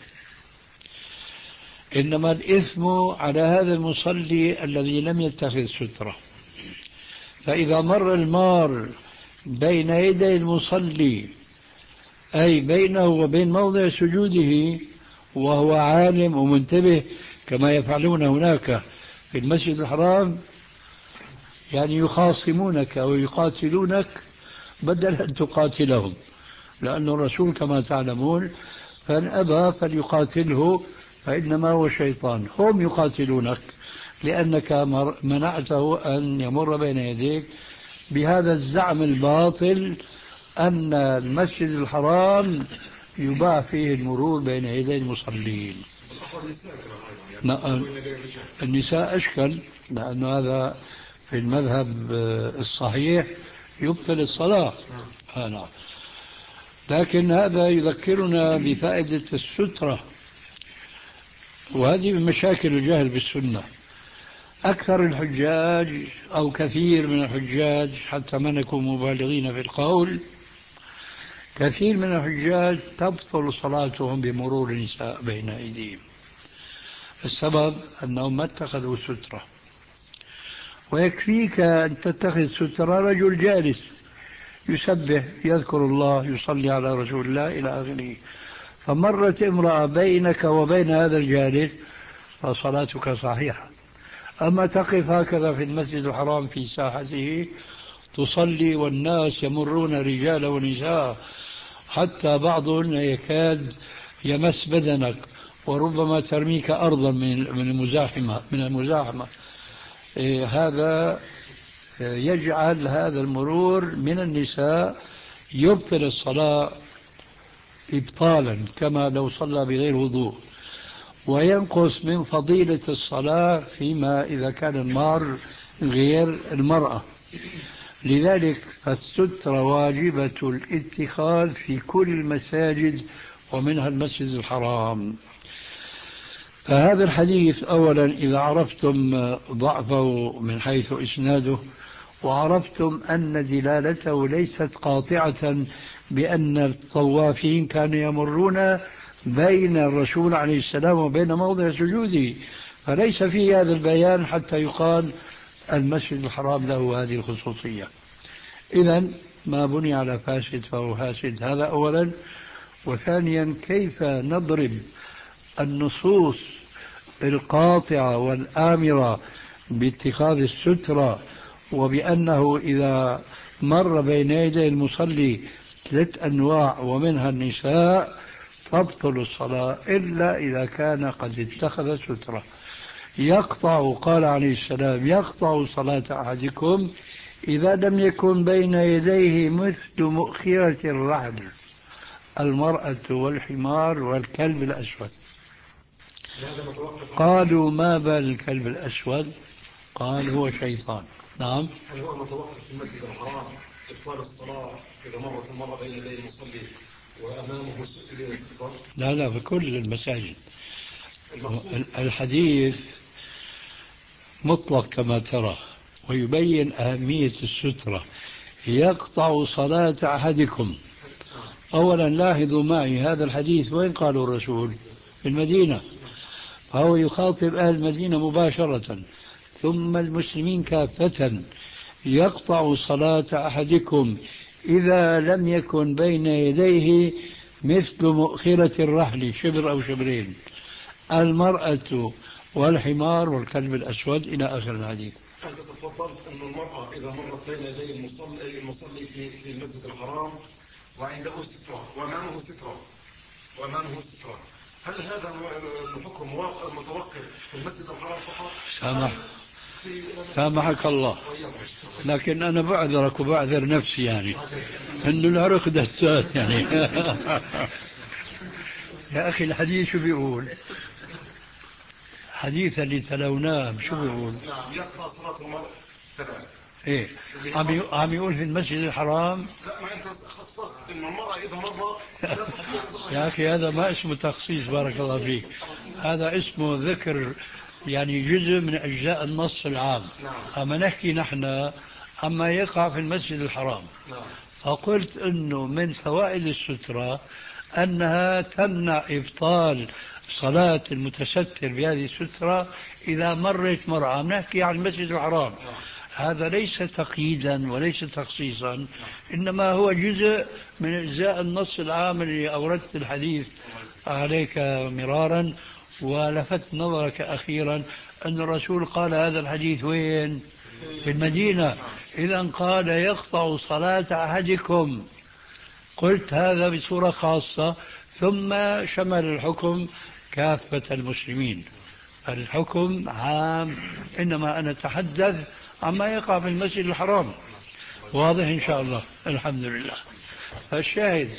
إنما الإثم على هذا المصلي الذي لم يتخذ سترة. فإذا مر المار بين يدي المصلي أي بينه وبين موضع سجوده وهو عالم ومنتبه كما يفعلون هناك في المسجد الحرام، يعني يخاصمونك أو يقاتلونك بدل أن تقاتلهم، لأن الرسول كما تعلمون فإن أبى فليقاتله فإنما هو شيطان. هم يقاتلونك لأنك منعته أن يمر بين يديك بهذا الزعم الباطل أن المسجد الحرام يباح فيه المرور بين يدي المصلين. النساء أشكل، لأن هذا في المذهب الصحيح يبطل الصلاة. آه نعم. لكن هذا يذكرنا بفائدة السترة، وهذه من مشاكل الجهل بالسنة. أكثر الحجاج أو كثير من الحجاج، حتى ما نكون مبالغين في القول، كثير من الحجاج تبطل صلاتهم بمرور النساء بين أيديهم. السبب أنهم ما اتخذوا سترة. ويكفيك أن تتخذ سترة رجل جالس يسبح يذكر الله يصلي على رسول الله إلى آخره، فمرت امرأة بينك وبين هذا الجالس فصلاتك صحيحة. أما تقف هكذا في المسجد الحرام في ساحته تصلي والناس يمرون رجال ونساء، حتى بعضهم يكاد يمس بدنك وربما ترميك أرضا من المزاحمة من المزاحمة إيه هذا يجعل هذا المرور من النساء يبطل الصلاة إبطالا كما لو صلى بغير وضوء، وينقص من فضيلة الصلاة فيما إذا كان المار غير المرأة. لذلك فالسترة واجبة الاتخاذ في كل المساجد ومنها المسجد الحرام. فهذا الحديث أولا إذا عرفتم ضعفه من حيث إسناده، وعرفتم أن دلالته ليست قاطعة بأن الطوافين كانوا يمرون بين الرسول عليه السلام وبين موضع سجوده، فليس فيه هذا البيان حتى يقال المسجد الحرام له هذه الخصوصية. إذن ما بني على فاسد فهو فاسد، هذا أولا. وثانيا كيف نضرب النصوص القاطعة والآمرة باتخاذ السترة وبأنه إذا مر بين يدي المصلي ثلاث أنواع ومنها النساء تبطل الصلاة إلا إذا كان قد اتخذ سترة. يقطع، قال عليه السلام، يقطع صلاة أحدكم إذا لم يكن بين يديه مثل مؤخرة الرحل، المرأة والحمار والكلب الأسود. قالوا ما بال الكلب الأسود؟ قال هو شيطان. نعم. هل هو متوقف في المسجد الحرام إبطال الصلاة إذا مرت المرأة بين يدي المصلي وأمامه سترة؟ لا لا، في كل المساجد. الحديث مطلق كما ترى ويبين أهمية السترة. يقطع صلاة أحدكم. أولا لاحظوا معي هذا الحديث وين قالوا الرسول؟ في المدينة، فهو يخاطب أهل المدينة مباشرة ثم المسلمين كافة. يقطع صلاة أحدكم إذا لم يكن بين يديه مثل مؤخرة الرحل، شبر أو شبرين، المرأة والحمار والكلب الأسود إلى آخر الحديث. أنت تفضلت أن المرأة إذا مرت بين يدي المصلي, المصلي في, في المسجد الحرام وعنده سترة وأمامه سترة وأمامه سترة، هل هذا الحكم متوقف في المسجد الحرام فقط؟ سامح سامحك الله، لكن أنا بعذرك وبعذر نفسي، يعني إنه العرق دسات يعني. يا أخي الحديث شو بيقول؟ حديث اللي تلوناه شو بيقول؟ نعم، يقطع صلاة المرأة كذلك. ايه عم عم يقول في المسجد الحرام؟ لا، ما انت خصصت ان المرأة اذا مرة يا اخي هذا ما اسمه تخصيص، بارك الله فيك، هذا اسمه ذكر، يعني جزء من اجزاء النص العام. اما نحكي نحن اما يقع في المسجد الحرام. فقلت انه من فوائد السترة انها تمنع ابطال صلاة المتستر بهذه السترة إذا مرت مرأة. نحكي عن المسجد الحرام، هذا ليس تقييدا وليس تخصيصا، إنما هو جزء من إجزاء النص العام اللي أوردت الحديث عليك مرارا. ولفت نظرك أخيرا أن الرسول قال هذا الحديث وين؟ في المدينة. إذا قال يقطع صلاة أحدكم، قلت هذا بصورة خاصة، ثم شمل الحكم كافة المسلمين. الحكم عام، إنما أنا أتحدث عما يقع في المسجد الحرام. واضح إن شاء الله؟ الحمد لله. فالشاهد،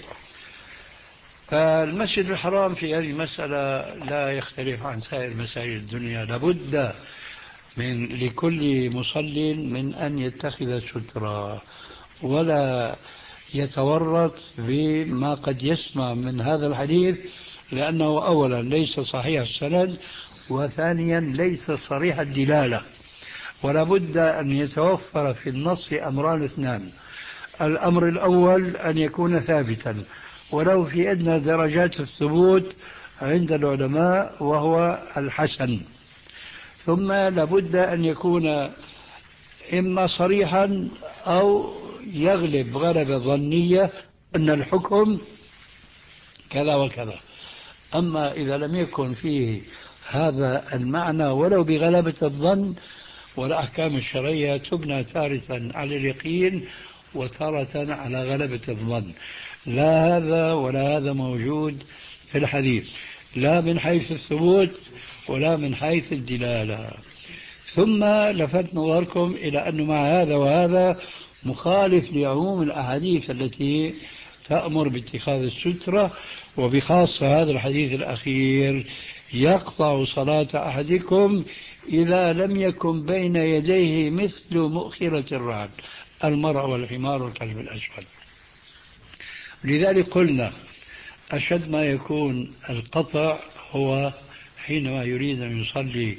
فالمسجد الحرام في هذه المسألة لا يختلف عن سائر مساجد الدنيا. لابد من لكل مصل من أن يتخذ سترة ولا يتورط بما قد يسمع من هذا الحديث، لأنه أولا ليس صحيح السند، وثانيا ليس صريح الدلالة. ولا بد أن يتوفر في النص أمران اثنان. الأمر الأول أن يكون ثابتا ولو في أدنى درجات الثبوت عند العلماء، وهو الحسن. ثم لابد أن يكون إما صريحا أو يغلب غلبة ظنية أن الحكم كذا وكذا. أما إذا لم يكن فيه هذا المعنى ولو بغلبة الظن، والأحكام الشرعية تبنى تارة على اليقين وتارة على غلبة الظن. لا هذا ولا هذا موجود في الحديث، لا من حيث الثبوت ولا من حيث الدلالة. ثم لفت نظركم إلى أنه مع هذا وهذا مخالف لعموم الأحاديث التي تأمر باتخاذ السترة، وبخاصة هذا الحديث الأخير: يقطع صلاة أحدكم إذا لم يكن بين يديه مثل مؤخرة الرعد، المرء والحمار والكلب الأسود. لذلك قلنا أشد ما يكون القطع هو حينما يريد أن يصلي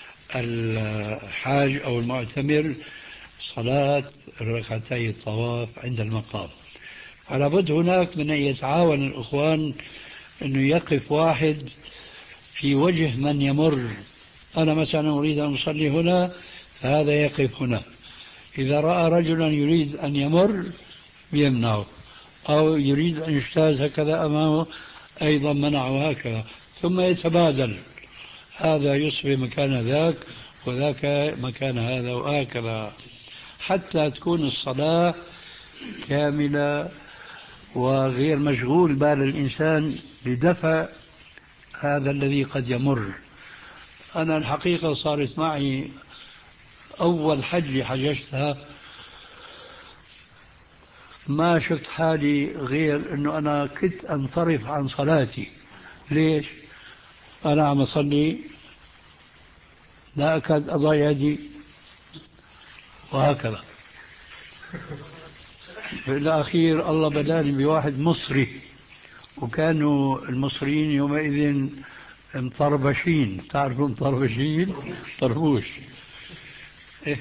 الحاج أو المعتمر صلاة ركعتي الطواف عند المقام. فلا بد هناك من أن يتعاون الأخوان أنه يقف واحد في وجه من يمر. أنا مثلا أريد أن أصلي هنا، فهذا يقف هنا. إذا رأى رجلا يريد أن يمر يمنعه، أو يريد أن يجتاز هكذا أمامه أيضا منعه هكذا، ثم يتبادل، هذا يصبح مكان ذاك وذاك مكان هذا، وهكذا حتى تكون الصلاة كاملة وغير مشغول بال الإنسان بدفع هذا الذي قد يمر. أنا الحقيقة صارت معي أول حج حججتها ما شفت حالي غير أنه أنا كنت أنصرف عن صلاتي. ليش؟ أنا عم أصلي لا أكاد أضع يدي وهكذا. في الأخير الله بداني بواحد مصري، وكانوا المصريين يومئذ مطربشين. تعرفوا مطربشين؟ طربوش. إيه.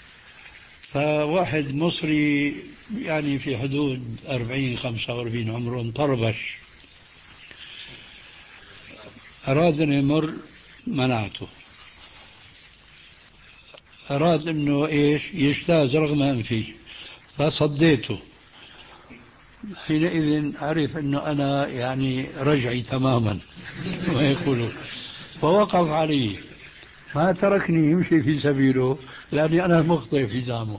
فواحد مصري يعني في حدود أربعين خمسة وأربعين عمره مطربش، أراد أن يمر منعته. أراد أنه إيش يجتاز رغم أنفي، فصديته. حينئذ عرف أنه أنا يعني رجعي تماما ما يقولون، فوقف علي، ما تركني يمشي في سبيله لأني أنا مخطئ في دامه.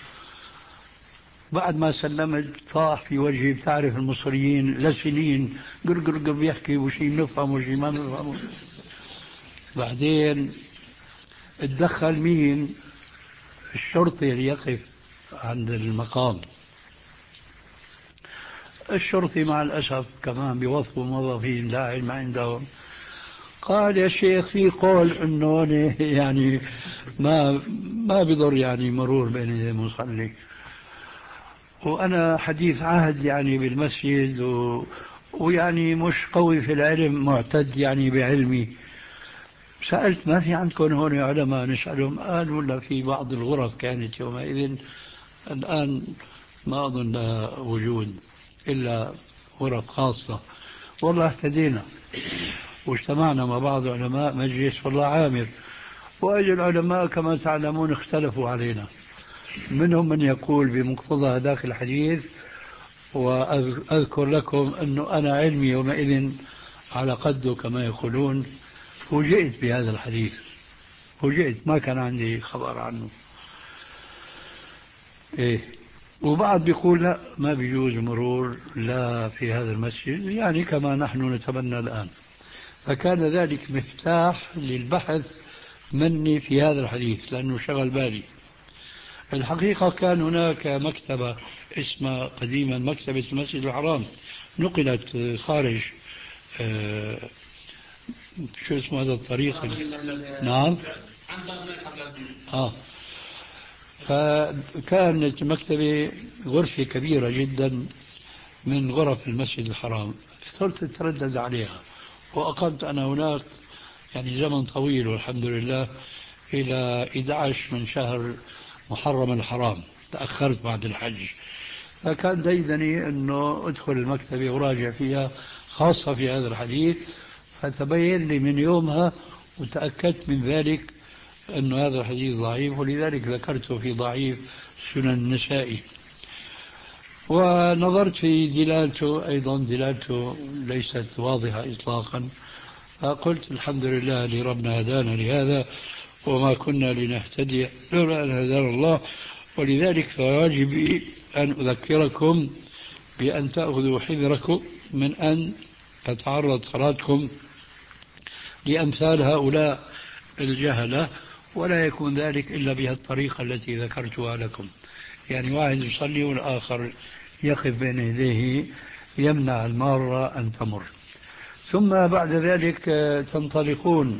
بعد ما سلمت صاح في وجهي. بتعرف المصريين لسنين قرقر بيحكي وشي نفهم وشي ما نفهم. بعدين اتدخل مين؟ الشرطي اللي يقف عند المقام. الشرطي مع الأسف كمان بيوظفوا موظفين لا علم عندهم. قال يا شيخ في قول انه يعني ما ما بضر يعني مرور بين يدي المصلي، وانا حديث عهد يعني بالمسجد و... ويعني مش قوي في العلم، معتد يعني بعلمي. سألت ما في عندكم هون علماء نسألهم؟ قال ولا في بعض الغرف كانت يومئذ، الآن ما أظن لها وجود إلا غرف خاصة. والله اهتدينا واجتمعنا مع بعض علماء مجلس والله عامر، وأجل العلماء كما تعلمون اختلفوا علينا. منهم من يقول بمقتضى هذاك الحديث، وأذكر لكم أنه أنا علمي يومئذ على قده كما يقولون، فوجئت بهذا الحديث، فوجئت ما كان عندي خبر عنه. إيه. وبعض بيقول لا ما بيجوز مرور لا في هذا المسجد، يعني كما نحن نتمنى الآن. فكان ذلك مفتاح للبحث مني في هذا الحديث لأنه شغل بالي. الحقيقة كان هناك مكتبة اسمها قديما مكتبة المسجد الحرام، نقلت خارج آه شو اسمه هذا الطريق؟ نعم. آه. فكانت مكتبة غرفة كبيرة جدا من غرف المسجد الحرام، صرت أتردد عليها وأقمت أنا هناك يعني زمن طويل والحمد لله إلى أحد عشر من شهر محرم الحرام، تأخرت بعد الحج. فكان ديدني أنه أدخل المكتبة وراجع فيها خاصة في هذا الحديث، فتبين لي من يومها وتأكدت من ذلك أن هذا الحديث ضعيف، ولذلك ذكرته في ضعيف سنن النسائي. ونظرت في دلالته أيضا، دلالته ليست واضحة إطلاقا، فقلت الحمد لله لربنا هدانا لهذا وما كنا لنهتدي لولا أن هدانا الله. ولذلك فواجبي أن أذكركم بأن تأخذوا حذركم من أن تتعرض صلاتكم لأمثال هؤلاء الجهلة، ولا يكون ذلك إلا بها الطريقة التي ذكرتها لكم. يعني واحد يصلي والآخر يقف بين يديه يمنع المارة أن تمر، ثم بعد ذلك تنطلقون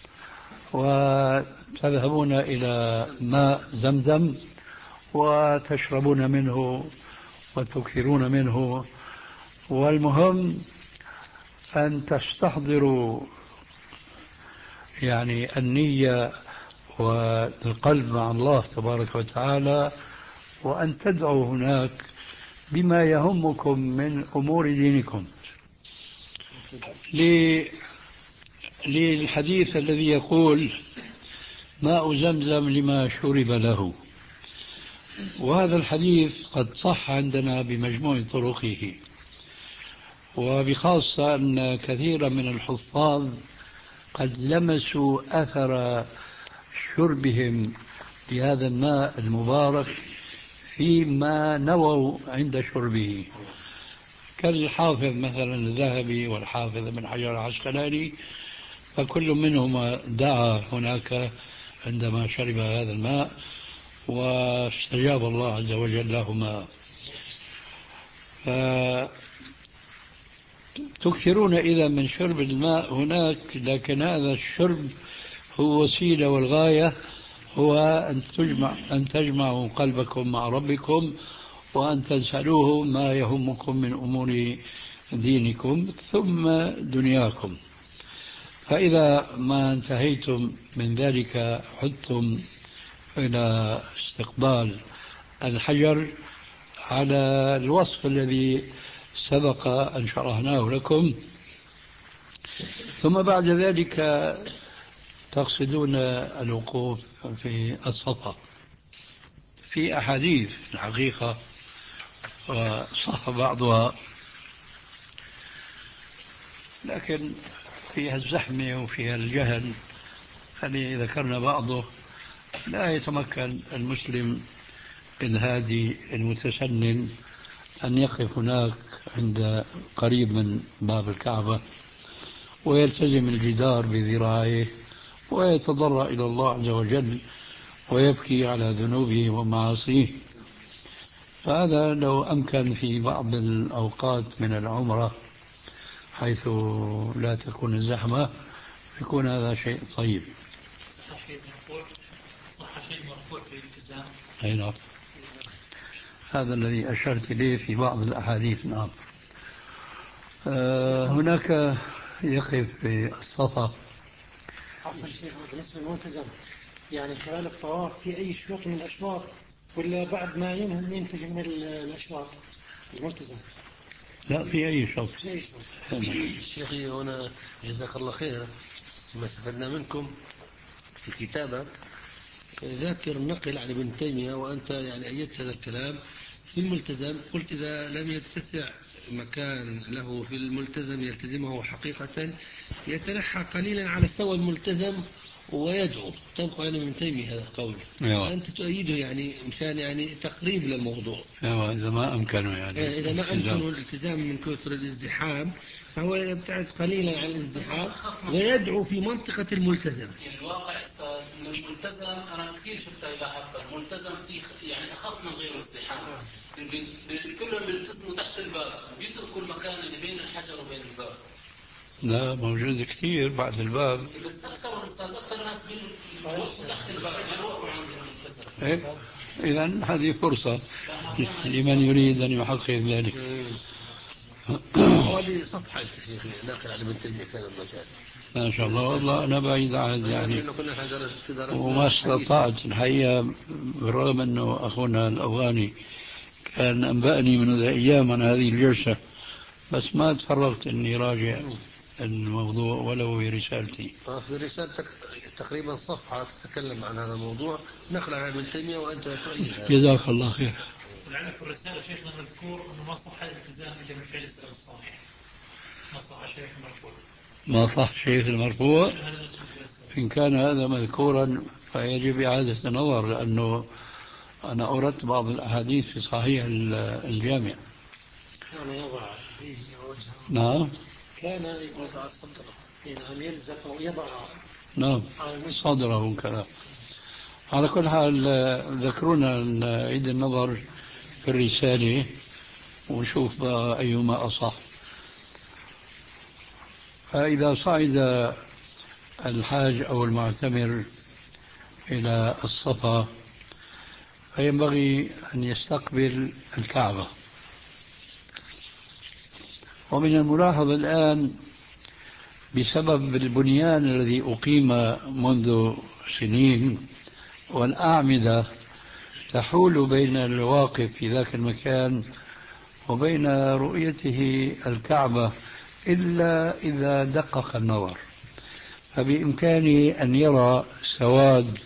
وتذهبون إلى ماء زمزم وتشربون منه وتكثرون منه. والمهم أن تستحضروا يعني النية والقلب مع الله تبارك وتعالى، وأن تدعوا هناك بما يهمكم من أمور دينكم. للحديث الذي يقول ماء زمزم لما شرب له، وهذا الحديث قد صح عندنا بمجموع طرقه، وبخاصة أن كثيرا من الحفاظ قد لمسوا أثر شربهم لهذا الماء المبارك فيما نووا عند شربه، كالحافظ مثلا الذهبي والحافظ ابن حجر العسقلاني، فكل منهما دعا هناك عندما شرب هذا الماء واستجاب الله عز وجل لهما. تكثرون إذا من شرب الماء هناك، لكن هذا الشرب هو وسيلة، والغاية هو أن تجمع أن تجمعوا قلبكم مع ربكم، وأن تسألوه ما يهمكم من أمور دينكم ثم دنياكم. فإذا ما انتهيتم من ذلك عدتم إلى استقبال الحجر على الوصف الذي سبق أن شرحناه لكم، ثم بعد ذلك تقصدون الوقوف في الصفا. في أحاديث الحقيقة وصح بعضها، لكن فيها الزحمة وفيها الجهل، الذي ذكرنا بعضه. لا يتمكن المسلم الهادي المتسنن أن يقف هناك عند قريب من باب الكعبة ويلتزم الجدار بذراعيه ويتضرع إلى الله عز وجل ويبكي على ذنوبه ومعاصيه. فهذا لو أمكن في بعض الأوقات من العمرة حيث لا تكون الزحمة يكون هذا شيء طيب. صح شيء مرفوع، صح شيء مرفوع في الالتزام. أي نعم، هذا الذي أشرت إليه في بعض الأحاديث. نعم. آه هناك يقف في الصفا. عفوا شيخ، بالنسبة للملتزم يعني خلال الطواف في أي شوط من الأشواط ولا بعد ما ينتهي من الأشواط الملتزم؟ لا، في أي شوط. في أي شوط. شيخي هنا جزاك الله خير، ما استفدنا منكم في كتابك ذاكر نقل عن ابن تيمية وأنت يعني أيدت هذا الكلام في الملتزم، قلت إذا لم يتسع مكان له في الملتزم يلتزمه حقيقة يتنحى قليلا على سوى الملتزم ويدعو. تنقل عن ابن تيمية هذا القول، أيوة. أنت تؤيده يعني مشان يعني تقريب للموضوع. أيوة إذا ما أمكنه يعني إذا ما أمكنه الالتزام من كثر الازدحام فهو يبتعد قليلا عن الازدحام ويدعو في منطقة الملتزم. يعني الواقع أن الملتزم أنا كثير شفتها إلى حقا الملتزم فيه يعني أخف من غير ازدحام، كلهم بيلتزموا تحت الباب بيتركوا المكان اللي بين الحجر وبين الباب. لا موجود كثير بعد الباب. بس أكثر أكثر ناس بيوقفوا تحت الباب بيوقفوا عند الملتزم. إيه؟ إذن هذه فرصة لمن يريد أن يحقق ذلك. حوالي صفحة أنت شيخي ناقل على ابن تيمية في هذا المجال. ما شاء الله. والله أنا بعيد عن يعني وما استطعت الحقيقة، بالرغم أنه أخونا الأفغاني كان أنبأني من أيام عن هذه الجلسة، بس ما تفرغت أني راجع الموضوع ولو في رسالتي. في رسالتك تقريبا صفحة تتكلم عن هذا الموضوع نقل عن ابن تيمية وأنت تؤيد. جزاك الله خير. ولعل في الرسالة شيخنا مذكور أنه ما صح الالتزام إلا من فعل السلف الصالح. ما صح شيخ المرفوع. ما صح شيخ المرفوع. إن كان هذا مذكورا فيجب إعادة النظر، لأنه أنا أردت بعض الأحاديث في صحيح الجامع. كان يضع يديه ووجهه. نعم. كان يضع صدره نعم يلزق ويضع نعم صدره كذا. على كل حال ذكرونا نعيد النظر في الرسالة ونشوف بقى أيهما أصح. فإذا صعد الحاج أو المعتمر إلى الصفا فينبغي أن يستقبل الكعبة. ومن الملاحظ الآن بسبب البنيان الذي أقيم منذ سنين والأعمدة تحول بين الواقف في ذاك المكان وبين رؤيته الكعبة إلا إذا دقق النظر، فبإمكانه أن يرى سواد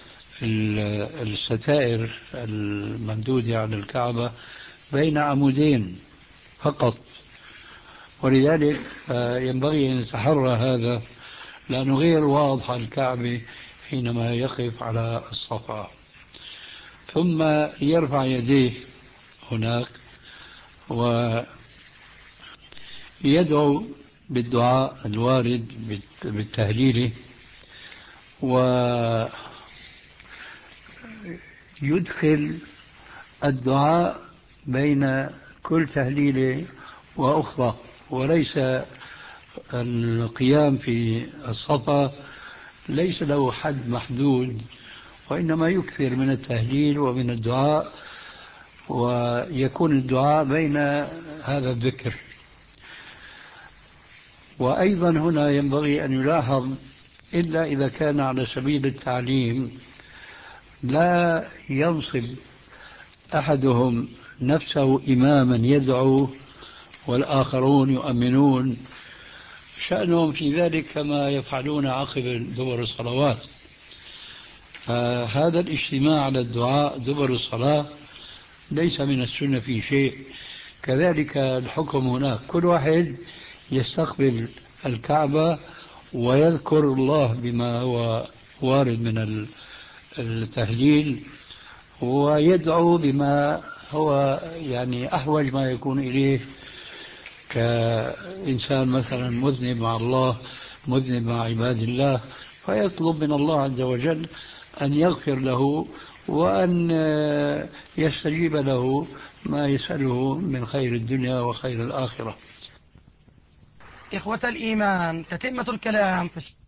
الستائر الممدودة على الكعبة بين عمودين فقط. ولذلك ينبغي أن يتحرى هذا لأنه غير واضح الكعبة حينما يقف على الصفا. ثم يرفع يديه هناك ويدعو بالدعاء الوارد بالتهليل، ويدخل الدعاء بين كل تهليلة وأخرى، وليس القيام في الصفا ليس له حد محدود، وإنما يكثر من التهليل ومن الدعاء، ويكون الدعاء بين هذا الذكر. وأيضا هنا ينبغي أن يلاحظ إلا إذا كان على سبيل التعليم لا ينصب أحدهم نفسه إماما يدعو والآخرون يؤمنون، شأنهم في ذلك كما يفعلون عقب دبر الصلوات. فهذا الاجتماع على الدعاء دبر الصلاة ليس من السنة في شيء. كذلك الحكم هناك، كل واحد يستقبل الكعبة ويذكر الله بما هو وارد من التهليل ويدعو بما هو يعني أحوج ما يكون إليه، كإنسان مثلا مذنب مع الله مذنب مع عباد الله، فيطلب من الله عز وجل أن يغفر له وأن يستجيب له ما يسأله من خير الدنيا وخير الآخرة. إخوة الإيمان، تتمة الكلام في